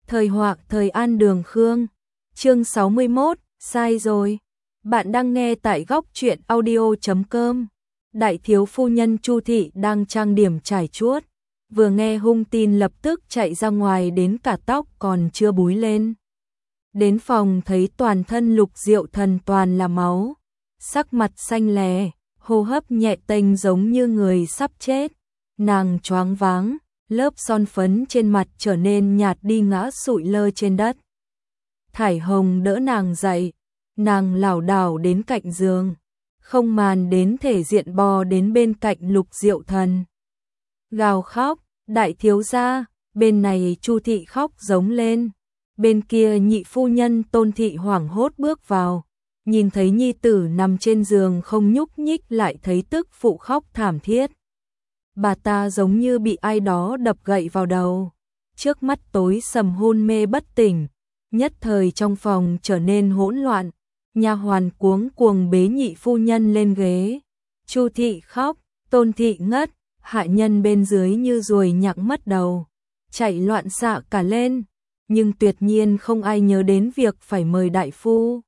Thời họa thời An Đường Khương. Chương 61, sai rồi. Bạn đang nghe tại góc truyện audio.com. Đại thiếu phu nhân Chu thị đang trang điểm trải chuốt, vừa nghe hung tin lập tức chạy ra ngoài, đến cả tóc còn chưa búi lên. Đến phòng thấy toàn thân Lục Diệu Thần toàn là máu, sắc mặt xanh lè, hô hấp nhẹ tênh giống như người sắp chết. Nàng choáng váng, lớp son phấn trên mặt trở nên nhạt đi, ngã sụi lơ trên đất. Thải Hồng đỡ nàng dậy, nàng lảo đảo đến cạnh giường, không màn đến thể diện bò đến bên cạnh Lục Diệu Thần. Gào khóc, đại thiếu gia. Bên này Chu thị khóc giống lên, bên kia nhị phu nhân Tôn thị hoảng hốt bước vào, nhìn thấy nhi tử nằm trên giường không nhúc nhích, lại thấy tức phụ khóc thảm thiết. Bà ta giống như bị ai đó đập gậy vào đầu, trước mắt tối sầm hôn mê bất tỉnh, nhất thời trong phòng trở nên hỗn loạn. Nha hoàn cuống cuồng bế nhị phu nhân lên ghế. Chu thị khóc, Tôn thị ngất, hạ nhân bên dưới như ruồi nhặng mất đầu, chạy loạn xạ cả lên, nhưng tuyệt nhiên không ai nhớ đến việc phải mời đại phu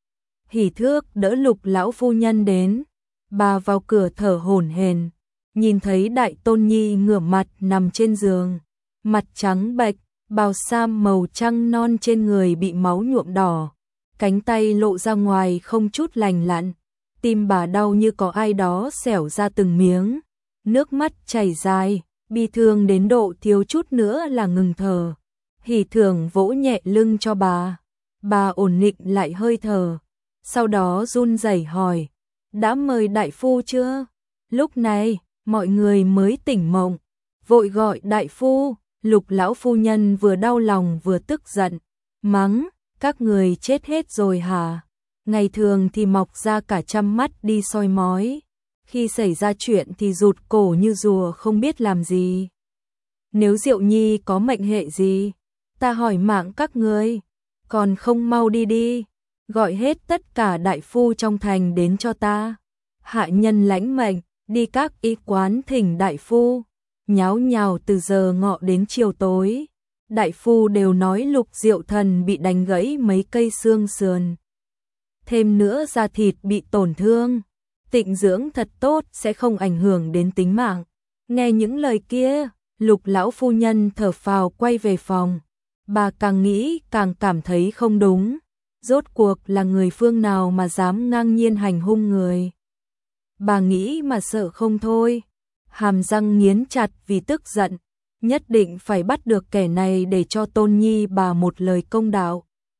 Hỉ Thước đỡ Lục lão phu nhân đến. Bà vào cửa thở hổn hển, nhìn thấy đại tôn nhi ngửa mặt nằm trên giường, mặt trắng bệch, bào sam màu trắng non trên người bị máu nhuộm đỏ, cánh tay lộ ra ngoài không chút lành lặn. Tim bà đau như có ai đó xẻo ra từng miếng, nước mắt chảy dài, bi thương đến độ thiếu chút nữa là ngừng thở. Hỉ Thưởng vỗ nhẹ lưng cho bà ổn định lại hơi thở, sau đó run rẩy hỏi, đã mời đại phu chưa? Lúc này, mọi người mới tỉnh mộng, vội gọi đại phu. Lục lão phu nhân vừa đau lòng vừa tức giận, mắng, các người chết hết rồi hả? Ngày thường thì mọc ra cả trăm mắt đi soi mói, khi xảy ra chuyện thì rụt cổ như rùa không biết làm gì. Nếu Diệu Nhi có mệnh hệ gì, ta hỏi mạng các ngươi, còn không mau đi đi, gọi hết tất cả đại phu trong thành đến cho ta. Hạ nhân lãnh mệnh, đi các y quán thỉnh đại phu, nháo nhào từ giờ ngọ đến chiều tối. Đại phu đều nói Lục Diệu Thần bị đánh gãy mấy cây xương sườn, thêm nữa da thịt bị tổn thương, tịnh dưỡng thật tốt sẽ không ảnh hưởng đến tính mạng. Nghe những lời kia, Lục lão phu nhân thở phào quay về phòng. Bà càng nghĩ càng cảm thấy không đúng, rốt cuộc là người phương nào mà dám ngang nhiên hành hung người. Bà nghĩ mà sợ không thôi, hàm răng nghiến chặt vì tức giận, nhất định phải bắt được kẻ này để cho Tôn nhi bà một lời công đạo.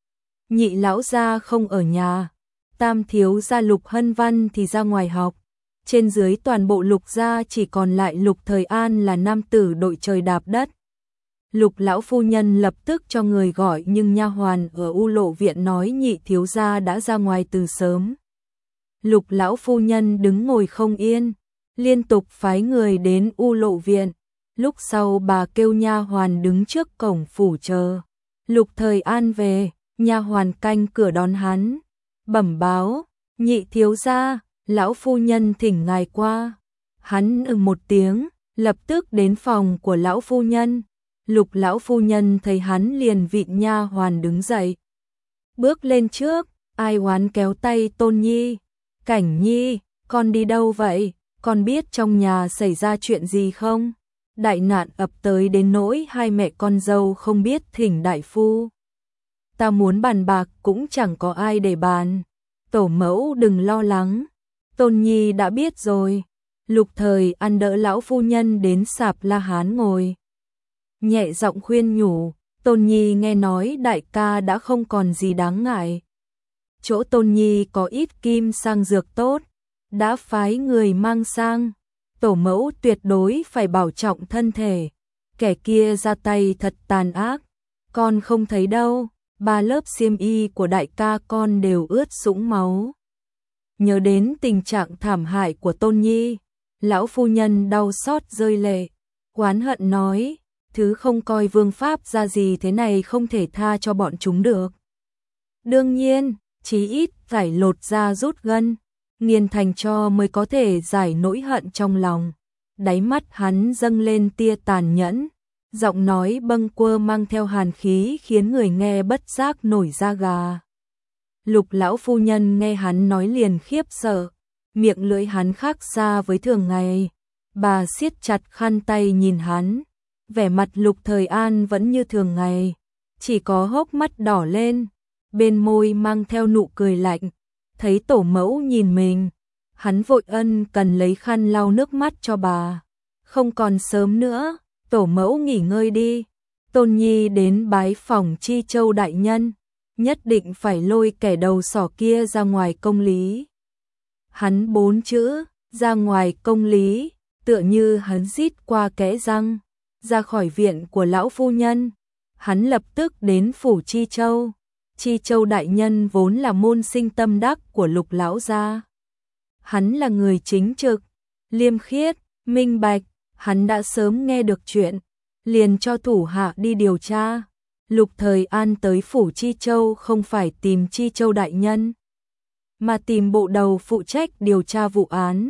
Nhị lão gia không ở nhà, tam thiếu gia Lục Hân Văn thì ra ngoài học, trên dưới toàn bộ Lục gia chỉ còn lại Lục Thời An là nam tử đội trời đạp đất. Lục lão phu nhân lập tức cho người gọi, nhưng nha hoàn ở U Lộ viện nói nhị thiếu gia đã ra ngoài từ sớm. Lục lão phu nhân đứng ngồi không yên, liên tục phái người đến U Lộ viện. Lúc sau bà kêu nha hoàn đứng trước cổng phủ chờ Lục Thời An về. Nha hoàn canh cửa đón hắn, bẩm báo, nhị thiếu gia, lão phu nhân thỉnh ngài qua. Hắn một tiếng, lập tức đến phòng của lão phu nhân. Lục lão phu nhân thấy hắn liền vịn nha hoàn đứng dậy, bước lên trước, ai oán kéo tay Tôn nhi. Cảnh nhi, con đi đâu vậy? Con biết trong nhà xảy ra chuyện gì không? Đại nạn ập tới đến nỗi hai mẹ con dâu không biết thỉnh đại phu. Ta muốn bàn bạc cũng chẳng có ai để bàn. Tổ mẫu đừng lo lắng, Tôn nhi đã biết rồi. Lục Thời An đỡ lão phu nhân đến sạp La Hán ngồi, nhẹ giọng khuyên nhủ, Tôn nhi nghe nói đại ca đã không còn gì đáng ngại. Chỗ Tôn nhi có ít kim sang dược tốt, đã phái người mang sang. Tổ mẫu tuyệt đối phải bảo trọng thân thể, kẻ kia ra tay thật tàn ác, con không thấy đâu. 3 lớp xiêm y của đại ca con đều ướt sũng máu. Nhớ đến tình trạng thảm hại của Tôn nhi, lão phu nhân đau xót rơi lệ, oán hận nói, thứ không coi vương pháp ra gì thế này không thể tha cho bọn chúng được. Đương nhiên, chí ít phải lột da rút gân, nghiền thành tro mới có thể giải nỗi hận trong lòng. Đáy mắt hắn dâng lên tia tàn nhẫn, Giọng nói bâng quơ mang theo hàn khí khiến người nghe bất giác nổi da gà. Lục lão phu nhân nghe hắn nói liền khiếp sợ, miệng lưỡi hắn khác xa với thường ngày. Bà siết chặt khăn tay nhìn hắn, vẻ mặt Lục Thời An vẫn như thường ngày, chỉ có hốc mắt đỏ lên, bên môi mang theo nụ cười lạnh. Thấy tổ mẫu nhìn mình, hắn vội ân cần lấy khăn lau nước mắt cho bà. Không còn sớm nữa, tổ mẫu nghỉ ngơi đi. Tôn Nhi đến bái phỏng Chi Châu đại nhân, nhất định phải lôi kẻ đầu sỏ kia ra ngoài công lý. Hắn 4 chữ, ra ngoài công lý, tựa như hắn rít qua kẽ răng, ra khỏi viện của lão phu nhân. Hắn lập tức đến phủ Chi Châu. Chi Châu đại nhân vốn là môn sinh tâm đắc của Lục lão gia. Hắn là người chính trực, liêm khiết, minh bạch, hắn đã sớm nghe được chuyện, liền cho thủ hạ đi điều tra. Lục Thời An tới phủ Chi Châu không phải tìm Chi Châu đại nhân, mà tìm bộ đầu phụ trách điều tra vụ án.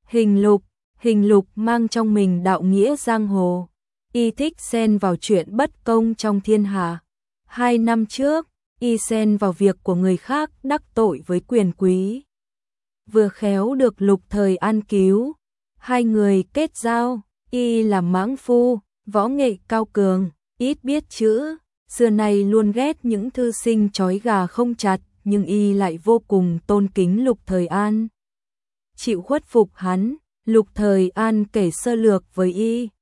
Hình Lục mang trong mình đạo nghĩa giang hồ, y thích xen vào chuyện bất công trong thiên hạ. 2 năm trước, y xen vào việc của người khác đắc tội với quyền quý. Vừa khéo được Lục Thời An cứu, hai người kết giao. Y là mãng phu, võ nghệ cao cường, ít biết chữ, xưa nay luôn ghét những thư sinh trói gà không chặt, nhưng y lại vô cùng tôn kính Lục Thời An. Chịu khuất phục hắn, Lục Thời An kể sơ lược với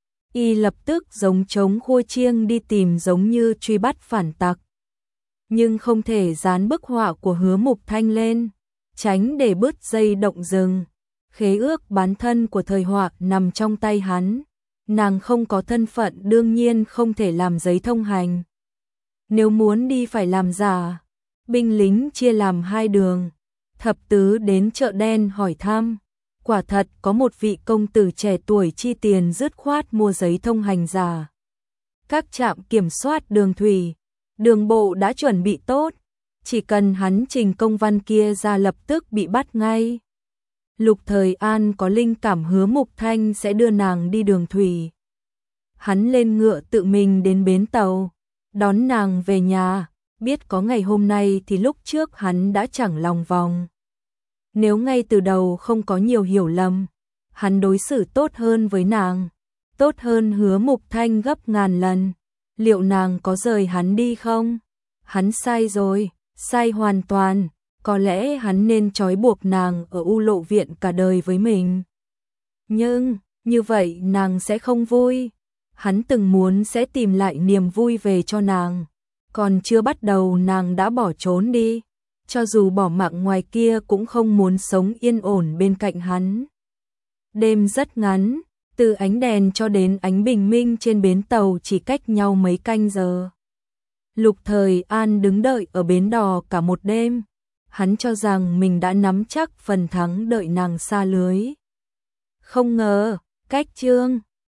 y lập tức giống trống khua chiêng đi tìm, giống như truy bắt phản tặc. Nhưng không thể dán bức họa của Hứa Mục Thanh lên, tránh để bứt dây động rừng. Khế ước bán thân của Thời Họa nằm trong tay hắn, nàng không có thân phận đương nhiên không thể làm giấy thông hành. Nếu muốn đi phải làm giả. Binh lính chia làm 2 đường, thập tứ đến chợ đen hỏi thăm. Quả thật có một vị công tử trẻ tuổi chi tiền dứt khoát mua giấy thông hành giả. Các trạm kiểm soát đường thủy, đường bộ đã chuẩn bị tốt, chỉ cần hắn trình công văn kia ra lập tức bị bắt ngay. Lục Thời An có linh cảm Hứa Mục Thanh sẽ đưa nàng đi đường thủy. Hắn lên ngựa tự mình đến bến tàu, đón nàng về nhà. Biết có ngày hôm nay thì lúc trước hắn đã chẳng lòng vòng. Nếu ngay từ đầu không có nhiều hiểu lầm, hắn đối xử tốt hơn với nàng, tốt hơn Hứa Mục Thanh gấp ngàn lần. Liệu nàng có rời hắn đi không? Hắn sai rồi, sai hoàn toàn. Có lẽ hắn nên trói buộc nàng ở U Lộ viện cả đời với mình. Nhưng, như vậy nàng sẽ không vui. Hắn từng muốn sẽ tìm lại niềm vui về cho nàng. Còn chưa bắt đầu nàng đã bỏ trốn đi. Cho dù bỏ mạng ngoài kia cũng không muốn sống yên ổn bên cạnh hắn. Đêm rất ngắn, từ ánh đèn cho đến ánh bình minh trên bến tàu chỉ cách nhau mấy canh giờ. Lục Thời An đứng đợi ở bến đò cả một đêm. Hắn cho rằng mình đã nắm chắc phần thắng, đợi nàng xa lưới. Không ngờ, cách chương